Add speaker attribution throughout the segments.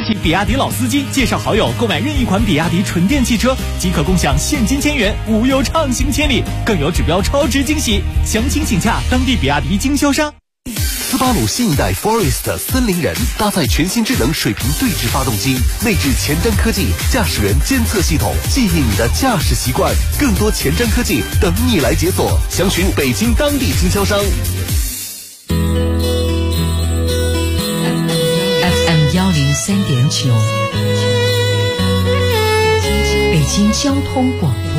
Speaker 1: 提比亚迪老司机介绍好友购买任意款比亚迪纯电汽车，即可共享现金1000元，无忧畅行千里，更有指标超值惊喜。详情请洽当地比亚迪经销商。
Speaker 2: 斯巴鲁新一代 Forest 森林人搭载全新智能水平对置发动机，内置前瞻科技驾驶员监测系统，记忆你的驾驶习惯。更多前瞻科技等你来解锁，详询北京当地经销商。
Speaker 3: FM 103.9，北京交通广播，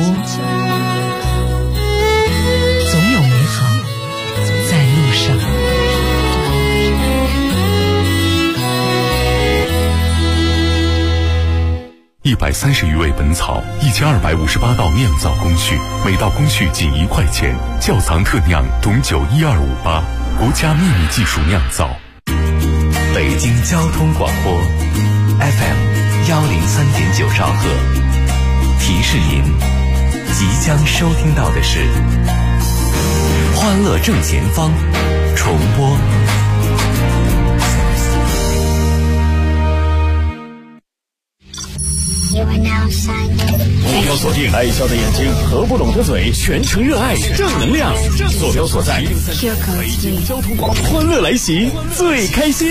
Speaker 3: 总有美好在路上。
Speaker 4: 130余味本草，1258道酿造工序，每道工序仅1块钱。窖藏特酿董酒12588，国家秘密技术酿造。
Speaker 5: 北京交通广播 FM 103.9兆赫，提示您即将收听到的是欢乐正前方重播。
Speaker 6: 目标锁定爱笑的眼睛，合不拢的嘴，全程热爱正能量。坐标所在北京交通广播，欢乐来袭，最开心。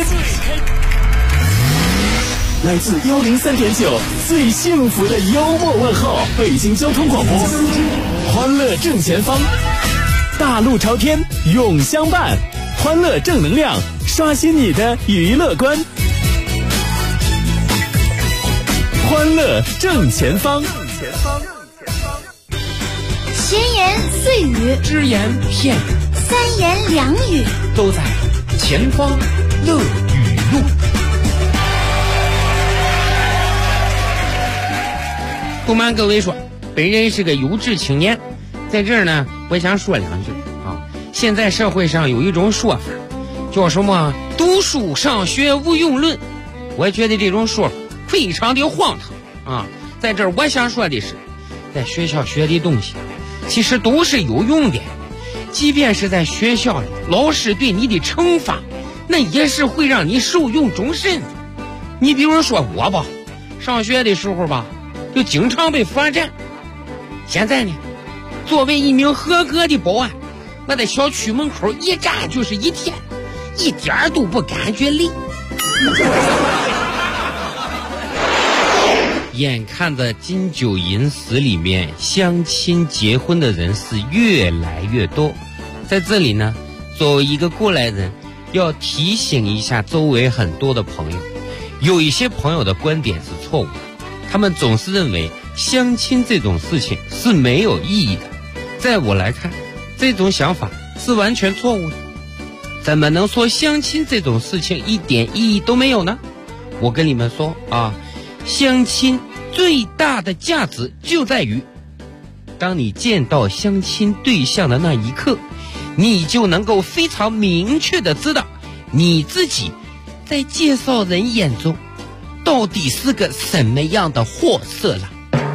Speaker 6: 来自103.9最幸福的幽默问候，北京交通广播，欢乐正前方，大路朝天永相伴，欢乐正能量，刷新你的娱乐观。欢乐正前方，
Speaker 7: 闲言碎语，
Speaker 8: 只言片语，
Speaker 7: 三言两语，
Speaker 8: 都在前方乐语录。不瞒各位说，本人是个优质青年，在这儿呢，我想说两句啊。现在社会上有一种说法，叫什么“读书上学无用论”，我觉得这种说法非常的荒唐啊！在这儿我想说的是，在学校学的东西其实都是有用的，即便是在学校里老师对你的惩罚，那也是会让你受用终身。你比如说我吧，上学的时候吧就经常被罚站，现在呢作为一名合格的保安，我在小区门口一站就是1天，一点都不感觉累。眼看着金九银十里面相亲结婚的人是越来越多，在这里呢，作为一个过来人，要提醒一下周围很多的朋友，有一些朋友的观点是错误的，他们总是认为相亲这种事情是没有意义的。在我来看，这种想法是完全错误的。怎么能说相亲这种事情一点意义都没有呢？我跟你们说啊，相亲最大的价值就在于，当你见到相亲对象的那一刻，你就能够非常明确的知道你自己在介绍人眼中到底是个什么样的货色了。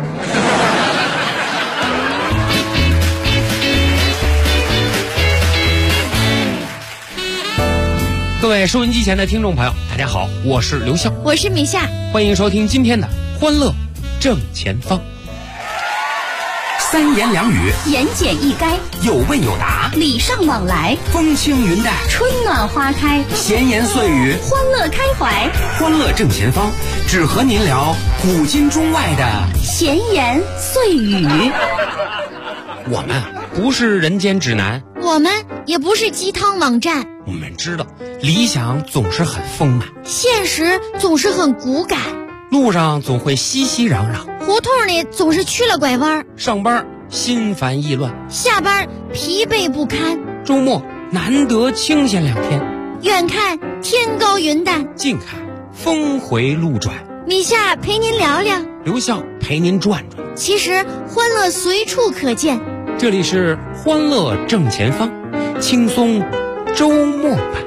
Speaker 8: 各位收音机前的听众朋友，大家好，我是刘笑，
Speaker 7: 我是米夏，
Speaker 8: 欢迎收听今天的欢乐正前方。
Speaker 5: 三言两语，
Speaker 7: 言简意赅，
Speaker 5: 有问有答，
Speaker 7: 礼尚往来，
Speaker 5: 风轻云淡，
Speaker 7: 春暖花开，
Speaker 5: 闲言碎语，
Speaker 7: 欢乐开怀。
Speaker 5: 欢乐正前方，只和您聊古今中外的
Speaker 7: 闲言碎语。
Speaker 8: 我们不是人间指南，
Speaker 7: 我们也不是鸡汤网站，
Speaker 8: 我们知道理想总是很丰满，
Speaker 7: 现实总是很骨感，
Speaker 8: 路上总会熙熙攘攘，
Speaker 7: 胡同里总是曲了拐弯，
Speaker 8: 上班心烦意乱，
Speaker 7: 下班疲惫不堪，
Speaker 8: 周末难得清闲2天，
Speaker 7: 远看天高云淡，
Speaker 8: 近看峰回路转。
Speaker 7: 米夏陪您聊聊，
Speaker 8: 刘笑陪您转转，
Speaker 7: 其实欢乐随处可见。
Speaker 8: 这里是欢乐正前方，轻松周末版。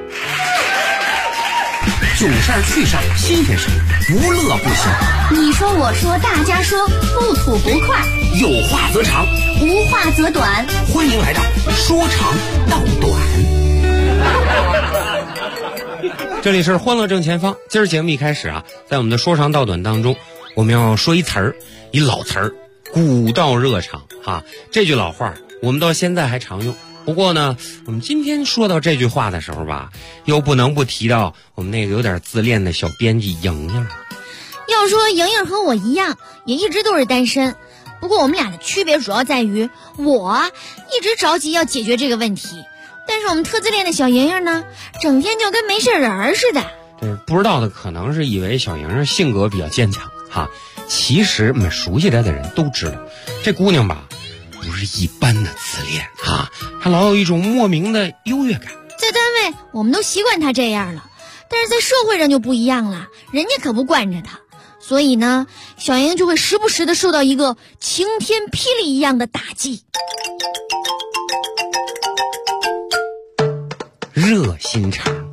Speaker 5: 囧事儿趣事儿新鲜事儿，无乐不休。
Speaker 7: 你说我说大家说，不吐不快，
Speaker 5: 有话则长，
Speaker 7: 无话则短。
Speaker 5: 欢迎来到说长道短。
Speaker 8: 这里是欢乐正前方。今儿节目一开始啊，在我们的说长道短当中，我们要说一词儿，一老词儿，古道热肠哈。这句老话我们到现在还常用。不过呢，我们今天说到这句话的时候吧，又不能不提到我们那个有点自恋的小编辑莹莹。
Speaker 7: 要说莹莹和我一样，也一直都是单身。不过我们俩的区别主要在于，我一直着急要解决这个问题，但是我们特自恋的小莹莹呢，整天就跟没事人似的。
Speaker 8: 对，不知道的可能是以为小莹莹性格比较坚强哈，其实我们熟悉她的人都知道，这姑娘吧，不是一般的自恋哈，她老有一种莫名的优越感。
Speaker 7: 在单位我们都习惯她这样了，但是在社会上就不一样了，人家可不惯着她。所以呢，小莹就会时不时的受到一个晴天霹雳一样的打击。
Speaker 8: 热心肠。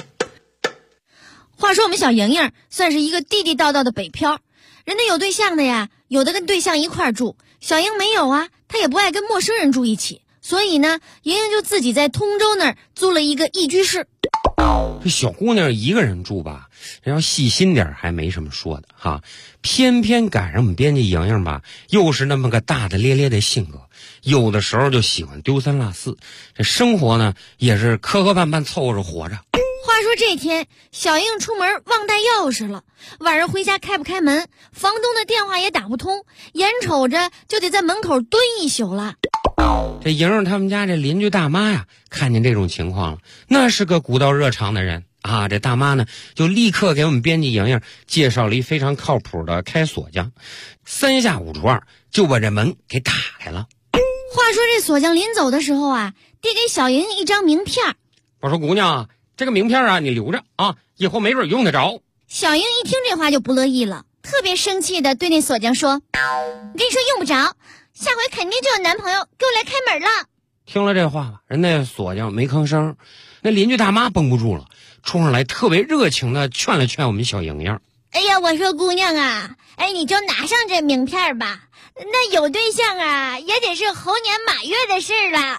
Speaker 7: 话说我们小莹莹算是一个地地道道的北漂，人家有对象的呀，有的跟对象一块住，小莹没有啊，她也不爱跟陌生人住一起，所以呢，莹莹就自己在通州那儿租了一个一居室。
Speaker 8: 这小姑娘一个人住吧，人要细心点还没什么说的哈，偏偏赶上我们编辑莹莹吧，又是那么个大大咧咧的性格，有的时候就喜欢丢三落四，这生活呢也是磕磕绊绊凑合着活着。
Speaker 7: 话说这天，小莹出门忘带钥匙了，晚上回家开不开门，房东的电话也打不通，眼瞅着就得在门口蹲一宿了。
Speaker 8: 这莹莹他们家这邻居大妈呀，看见这种情况了，那是个古道热肠的人啊。这大妈呢，就立刻给我们编辑莹莹介绍了一非常靠谱的开锁匠，3下5除2就把这门给打开了。
Speaker 7: 话说这锁匠临走的时候啊，递给小莹一张名片。
Speaker 8: 我说姑娘，这个名片啊，你留着啊，以后没准用得着。
Speaker 7: 小莹一听这话就不乐意了，特别生气的对那锁匠说：“我跟你说用不着，下回肯定就有男朋友给我来开门了。”
Speaker 8: 听了这话吧，人那锁匠没吭声，那邻居大妈绷不住了，冲上来特别热情的劝了劝我们小莹莹。
Speaker 7: 哎呀，我说姑娘啊，你就拿上这名片吧，那有对象啊也得是猴年马月的事了。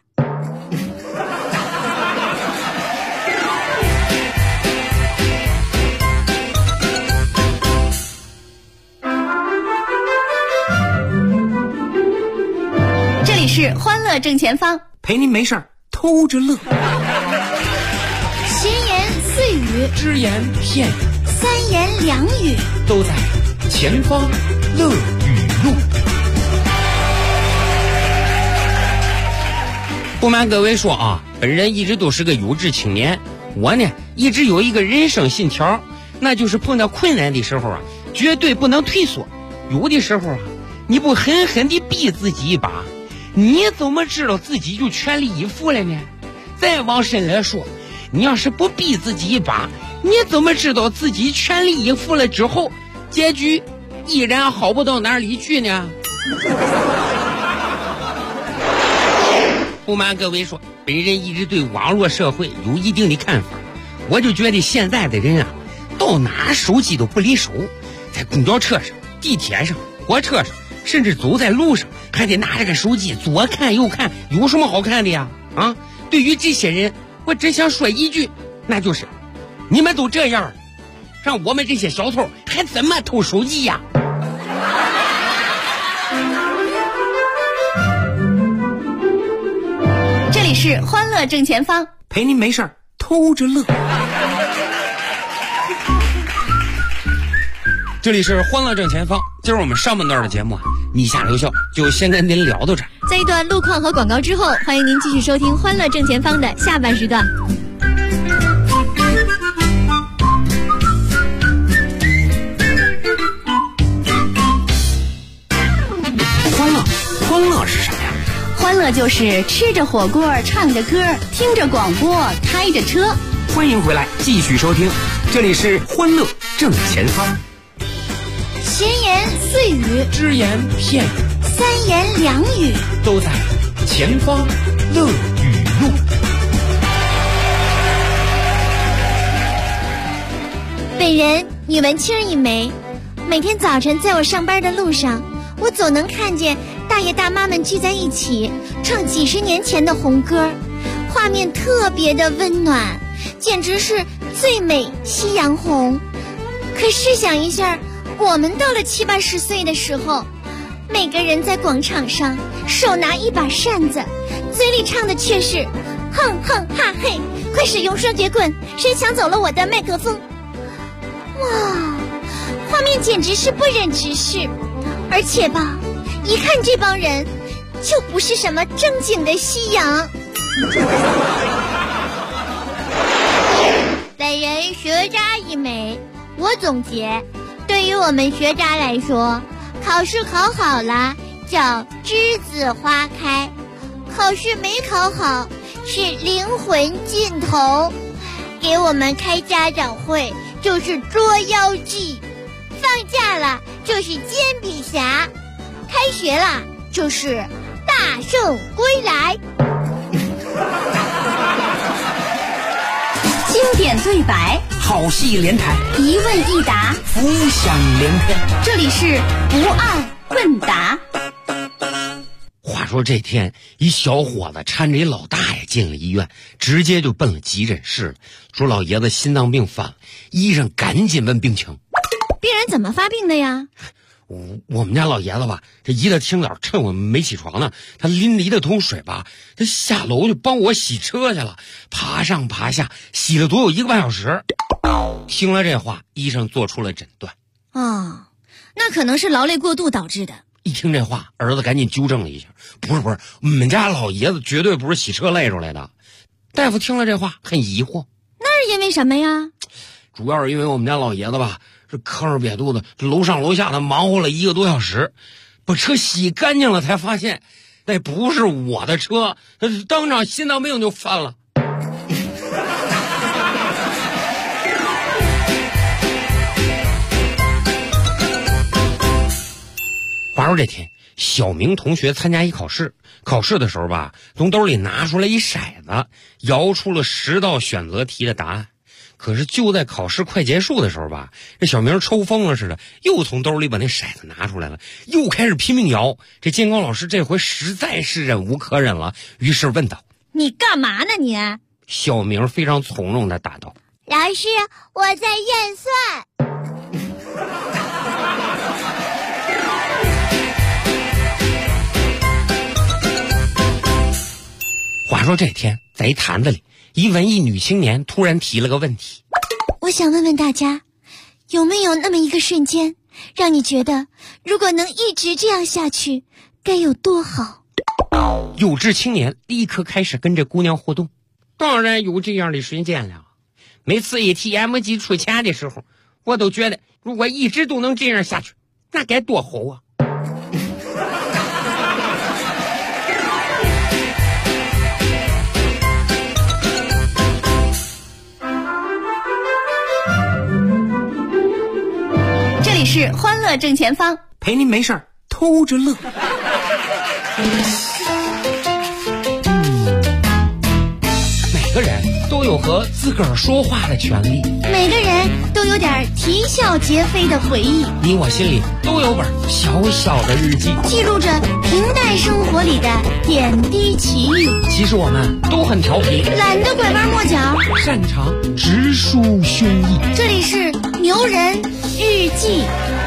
Speaker 7: 这里是欢乐正前方，
Speaker 1: 陪您没事偷着乐。
Speaker 7: 闲言碎语，
Speaker 8: 只言片语，
Speaker 7: 三言两语，
Speaker 8: 都在前方乐语录。不瞒各位说啊，本人一直都是个优质青年，我呢一直有一个人生信条，那就是碰到困难的时候啊，绝对不能退缩。有的时候啊，你不狠狠地逼自己一把，你怎么知道自己就全力以赴了呢？再往深来说，你要是不逼自己一把，你怎么知道自己全力以赴了之后，结局依然好不到哪里去呢？不瞒各位说，本人一直对网络社会有一定的看法，我就觉得现在的人啊，到哪手机都不离手，在公交车上、地铁上、火车上，甚至走在路上还得拿着个手机左看右看，有什么好看的呀？啊，对于这些人，我只想说一句，那就是你们都这样，让我们这些小偷还怎么偷手机呀？
Speaker 7: 这里是欢乐正前方，
Speaker 1: 陪您没事偷着乐。
Speaker 8: 这里是欢乐正前方，今儿我们上半段的节目啊，你下留校就先跟您聊到这儿。
Speaker 7: 在一段路况和广告之后，欢迎您继续收听欢乐正前方的下半时段。
Speaker 1: 欢乐是什么呀？
Speaker 7: 欢乐就是吃着火锅，唱着歌，听着广播，开着车。
Speaker 1: 欢迎回来，继续收听，这里是欢乐正前方。
Speaker 7: 闲言碎语，
Speaker 8: 只言片语，
Speaker 7: 三言两语，
Speaker 8: 都在前方乐语录。
Speaker 7: 本人女文青一枚，每天早晨在我上班的路上，我总能看见大爷大妈们聚在一起唱几十年前的红歌，画面特别的温暖，简直是最美夕阳红。可试想一下，我们到了7、80岁的时候，每个人在广场上手拿一把扇子，嘴里唱的却是哼哼哈嘿，快使用双截棍，谁抢走了我的麦克风。哇，画面简直是不忍直视。而且吧，一看这帮人就不是什么正经的夕阳。本人学渣一枚，我总结，对于我们学渣来说，考试考好了叫栀子花开，考试没考好是灵魂尽头。给我们开家长会就是捉妖记，放假了就是煎饼侠，开学了就是大圣归来。
Speaker 3: 经典对白，
Speaker 9: 好戏连台，
Speaker 3: 一问一答，
Speaker 9: 浮想联翩。
Speaker 3: 这里是不二问答。
Speaker 8: 话说这天，一小伙子搀着一老大爷进了医院，直接就奔了急诊室了，说老爷子心脏病犯了。医生赶紧问病情，
Speaker 7: 病人怎么发病的呀？
Speaker 8: 我们家老爷子吧，这一大清早趁我没起床呢，他拎着一大桶水吧，他下楼就帮我洗车去了，爬上爬下，洗了足有1个半小时。听了这话，医生做出了诊断。
Speaker 7: 那可能是劳累过度导致的。
Speaker 8: 一听这话，儿子赶紧纠正了一下，不是，我们家老爷子绝对不是洗车累出来的。大夫听了这话很疑惑，
Speaker 7: 那是因为什么呀？
Speaker 8: 主要是因为我们家老爷子吧，这坑儿瘪肚子，楼上楼下的忙活了1个多小时，把车洗干净了，才发现那不是我的车，当场心脏病就犯了。话说这天，小明同学参加一考试的时候吧，从兜里拿出来一骰子，摇出了10道选择题的答案。可是就在考试快结束的时候吧，这小明抽风了似的，又从兜里把那骰子拿出来了，又开始拼命摇。这监考老师这回实在是忍无可忍了，于是问道：“
Speaker 7: 你干嘛呢你？”
Speaker 8: 小明非常从容地答道：“
Speaker 7: 老师，我在验算。”
Speaker 8: 话说这天，在一坛子里，一文艺女青年突然提了个问题：“
Speaker 7: 我想问问大家，有没有那么一个瞬间，让你觉得如果能一直这样下去，该有多好？”
Speaker 8: 有志青年立刻开始跟这姑娘互动。当然有这样的瞬间了，每次 ATM 机出钱的时候，我都觉得如果一直都能这样下去，那该多好啊！
Speaker 3: 这里是欢乐正前方，
Speaker 9: 陪您没事儿偷着乐。
Speaker 8: 每个人都有和自个儿说话的权利，
Speaker 7: 每个人都有点啼笑皆非的回忆，
Speaker 8: 你我心里都有本小小的日记，
Speaker 7: 记录着平淡生活里的点滴奇遇。
Speaker 8: 其实我们都很调皮，
Speaker 7: 懒得拐弯抹角，
Speaker 8: 擅长直抒胸臆。
Speaker 7: 这里是牛人日记。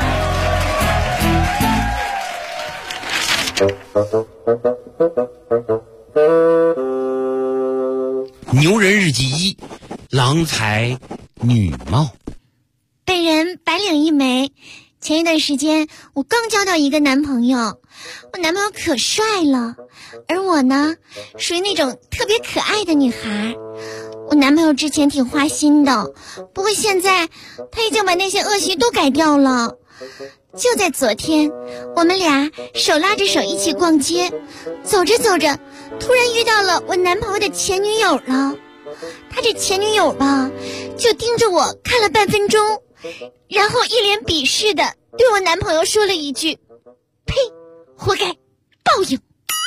Speaker 8: 牛人日记1：郎才女貌。
Speaker 7: 本人白领一枚，前一段时间我刚交到一个男朋友，我男朋友可帅了，而我呢，属于那种特别可爱的女孩。我男朋友之前挺花心的，不过现在他已经把那些恶习都改掉了。就在昨天，我们俩手拉着手一起逛街，走着走着，突然遇到了我男朋友的前女友了。他这前女友吧，就盯着我看了半分钟，然后一脸鄙视的对我男朋友说了一句：“呸，活该，报应。”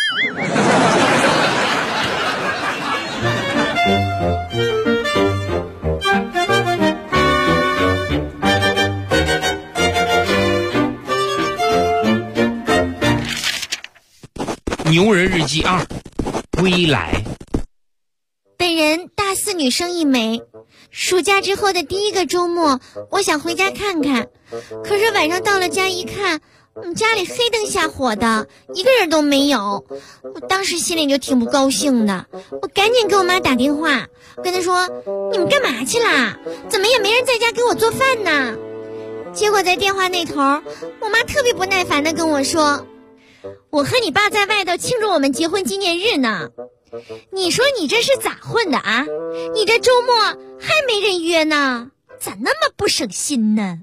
Speaker 8: 牛人日记2：归来。
Speaker 7: 本人大4女生一枚， 暑假之后的第一个周末，我想回家看看，可是晚上到了家一看，家里黑灯瞎火的，一个人都没有。我当时心里就挺不高兴的，我赶紧给我妈打电话，跟她说：“你们干嘛去啦？怎么也没人在家给我做饭呢？”结果在电话那头，我妈特别不耐烦地跟我说：“我和你爸在外头庆祝我们结婚纪念日呢。”你说你这是咋混的啊？你这周末还没人约呢，咋那么不省心呢？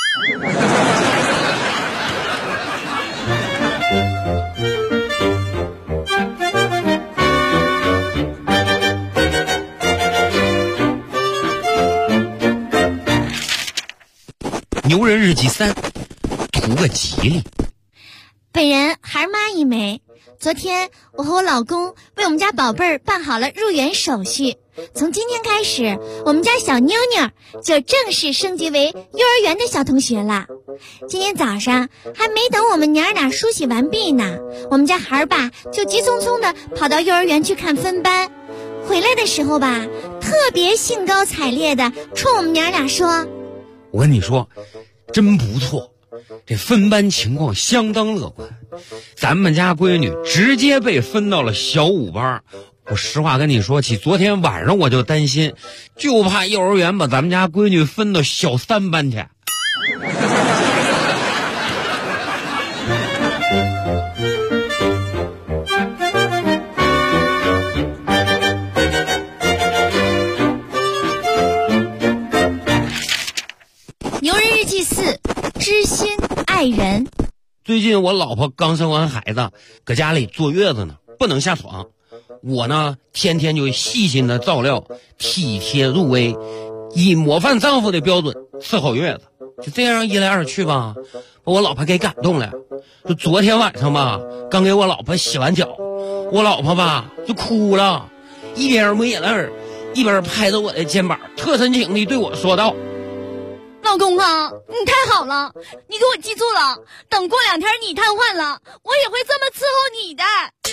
Speaker 8: 牛人日记3，图个吉利。
Speaker 7: 本人孩妈一枚。昨天我和我老公为我们家宝贝儿办好了入园手续，从今天开始，我们家小妞妞就正式升级为幼儿园的小同学了。今天早上还没等我们娘俩梳洗完毕呢，我们家孩儿爸就急匆匆的跑到幼儿园去看分班。回来的时候吧，特别兴高采烈的冲我们娘俩说：“
Speaker 8: 我跟你说，真不错。这分班情况相当乐观，咱们家闺女直接被分到了小5班。我实话跟你说起，昨天晚上我就担心，就怕幼儿园把咱们家闺女分到小3班去。”
Speaker 7: 牛人日记4，知心爱人。
Speaker 8: 最近我老婆刚生完孩子，搁家里坐月子呢，不能下床。我呢，天天就细心的照料，体贴入微，以模范丈夫的标准伺候月子。就这样一来二去吧，把我老婆给感动了。就昨天晚上吧，刚给我老婆洗完脚，我老婆吧就哭了，一边抹眼泪一边拍着我的肩膀，特深情地对我说道：“
Speaker 7: 老公啊，你太好了，你给我记住了，等过2天你瘫痪了，我也会这么伺候你的。”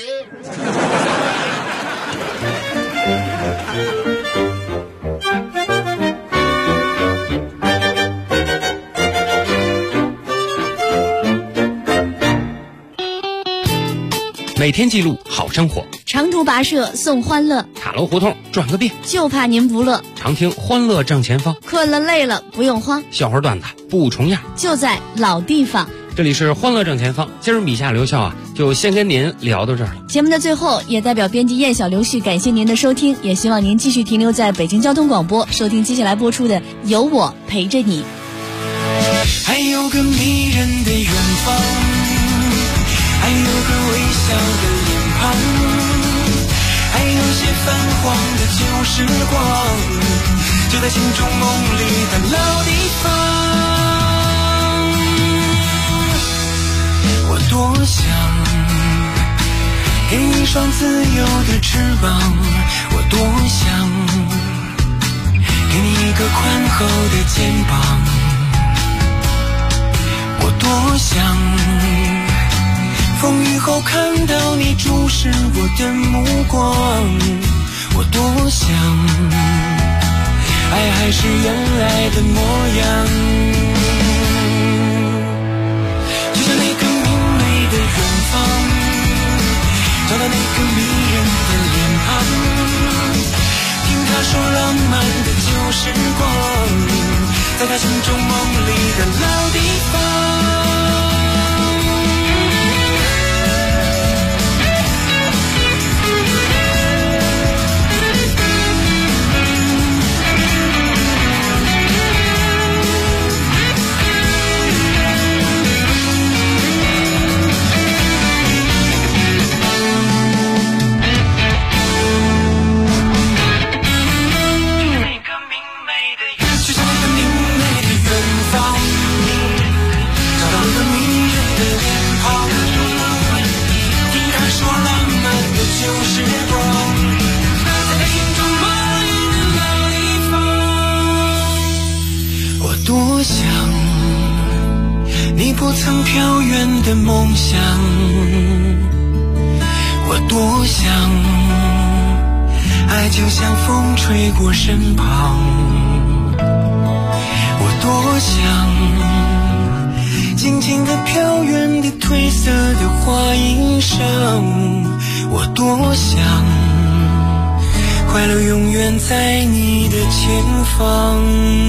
Speaker 8: 每天记录好生活，
Speaker 7: 长途跋涉送欢乐，
Speaker 8: 塔楼胡同转个遍，
Speaker 7: 就怕您不乐。
Speaker 8: 常听欢乐正前方，
Speaker 7: 困了累了不用慌，
Speaker 8: 笑话段子不重样，
Speaker 7: 就在老地方。
Speaker 8: 这里是欢乐正前方，今儿米夏刘笑啊，就先跟您聊到这儿了。
Speaker 3: 节目的最后，也代表编辑燕小刘旭感谢您的收听，也希望您继续停留在北京交通广播，收听接下来播出的《有我陪着你》。
Speaker 10: 还有个迷人的远方，还有个微笑的脸庞，还有些泛黄的旧时光，就在心中梦里的老地方。我多想给你一双自由的翅膀，我多想给你一个宽厚的肩膀，我多想风雨后看到你注视我的目光，我多想爱还是原来的模样，就像那个明媚的远方，找到那个迷人的脸庞，听他说浪漫的旧时光，在他心中梦里的老地方。多想你不曾飘远的梦想，我多想爱就像风吹过身旁。 多想静静地飘远的褪色的花衣裳，我多想快乐永远在你的前方。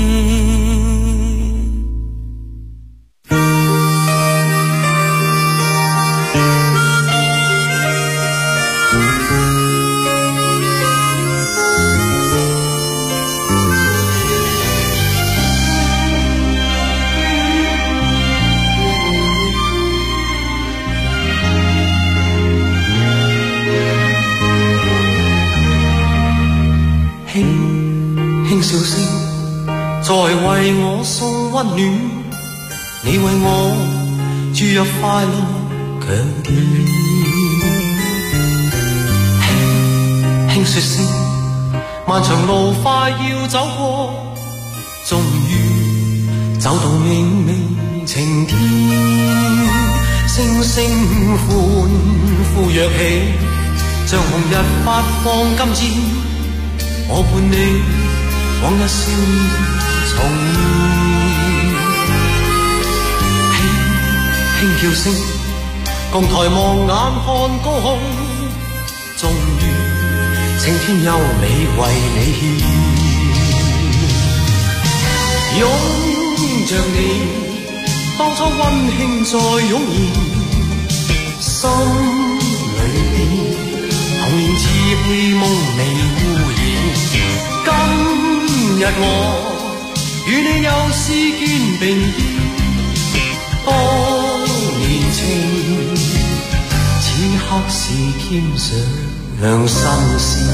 Speaker 10: 輕笑聲在為我送溫暖，你為我注入快樂強電。輕說聲漫長路快要走過，終於走到明媚晴天。星星歡呼躍起，像紅日發放金箭，我伴你往日少年重現。輕叫聲共抬望眼看高空，終於晴天優美為你獻。擁着你當初溫馨再湧現，心裏邊童年稚氣夢未污染。今日我與你又是肩並肩，當年情此刻是添上新鮮。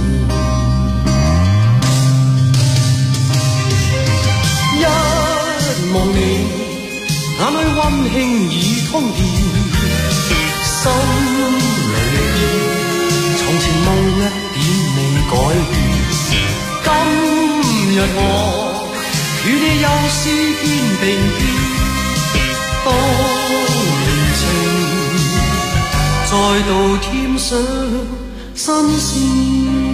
Speaker 10: 一望你眼裏溫馨已通電，心裏邊從前夢一點未改變。今日我與你又是肩並肩，當年情再度添上新鮮。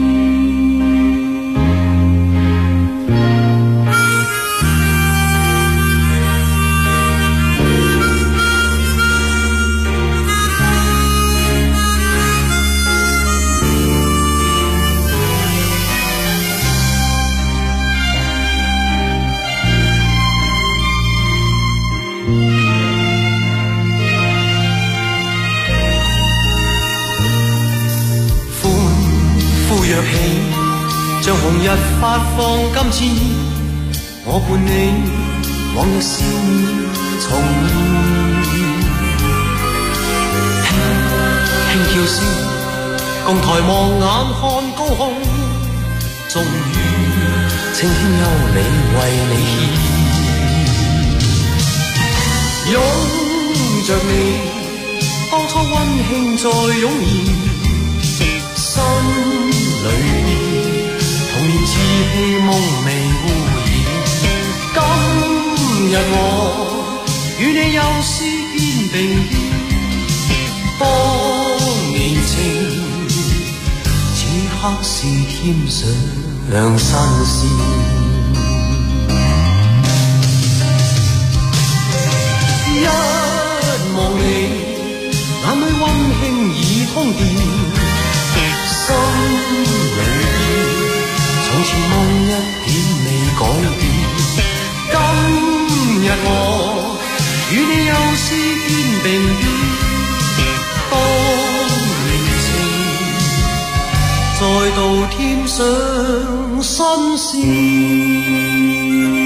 Speaker 10: 像紅日發放金箭，我伴你往日少年重現。輕叫聲共抬望眼看高空，終於晴天優美為你獻。擁着你當初溫馨再湧現，心裏童年稚氣夢未污染。今日我與你又是肩並肩，當年情此刻是添上新鮮。一望你眼裏溫馨已通電，心裏從前夢一點未改變。今日我與你又是肩並肩，當年情再度添上新鮮。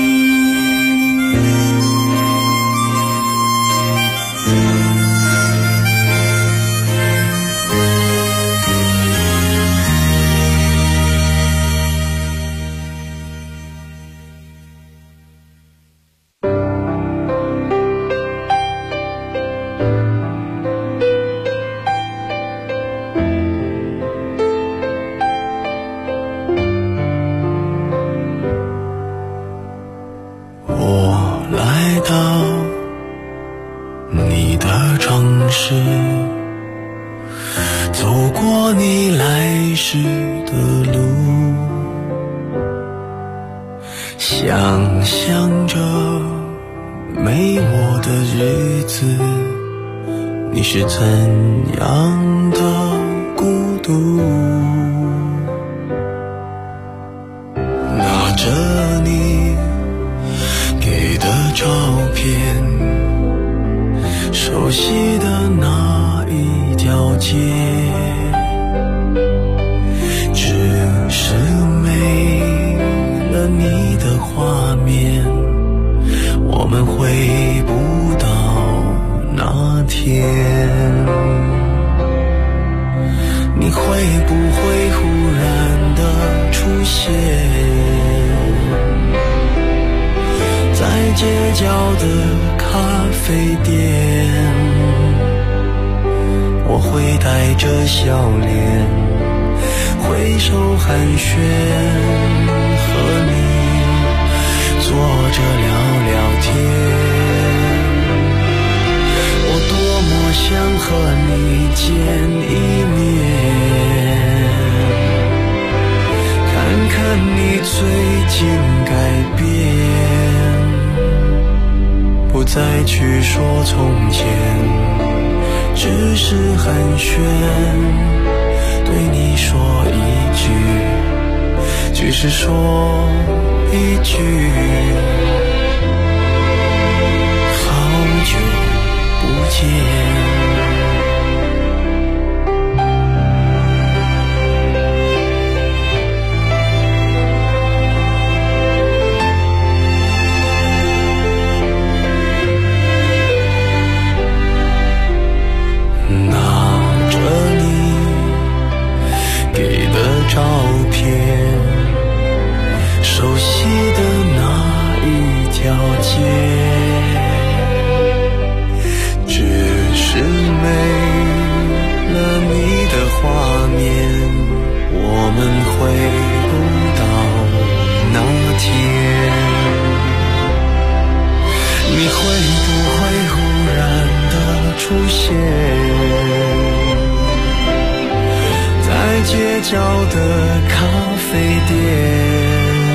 Speaker 10: 想想象着没我的日子，你是怎样的孤独？拿着你给的照片，熟悉的那一条街，只是没了你的画面，我们回不到那天。你会不会忽然的出现在街角的咖啡店？我会带着笑脸挥手寒暄，和你坐着聊聊天。我多么想和你见一面，看看你最近改变，不再去说从前，只是寒暄，对你说一句，只是说一句，好久不见。照片，熟悉的那一条街，只是没了你的画面，我们回不到那天。你会不会忽然的出现在街角的咖啡店？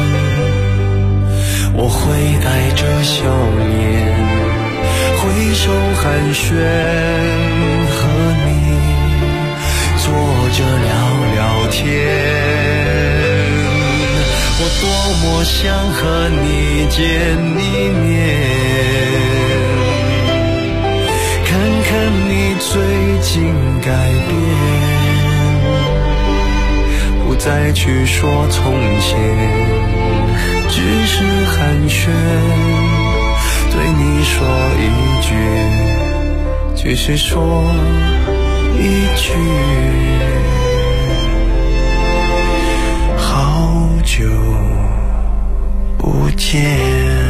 Speaker 10: 我会带着笑脸挥手寒暄，和你坐着聊聊天。我多么想和你见一面，看看你最近改变，不再去说从前，只是寒暄，对你说一句，只是说一句，好久不见。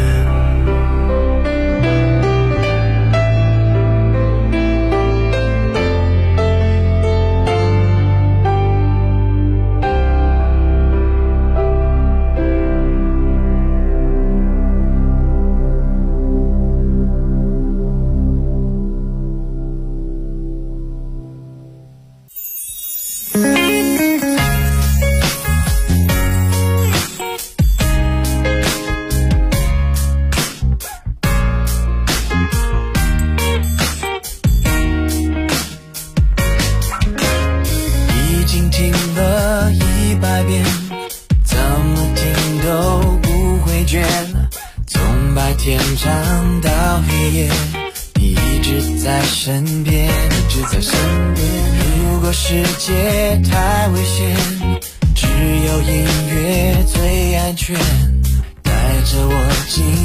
Speaker 10: 如果世界太危险，只有音乐最安全，带着我进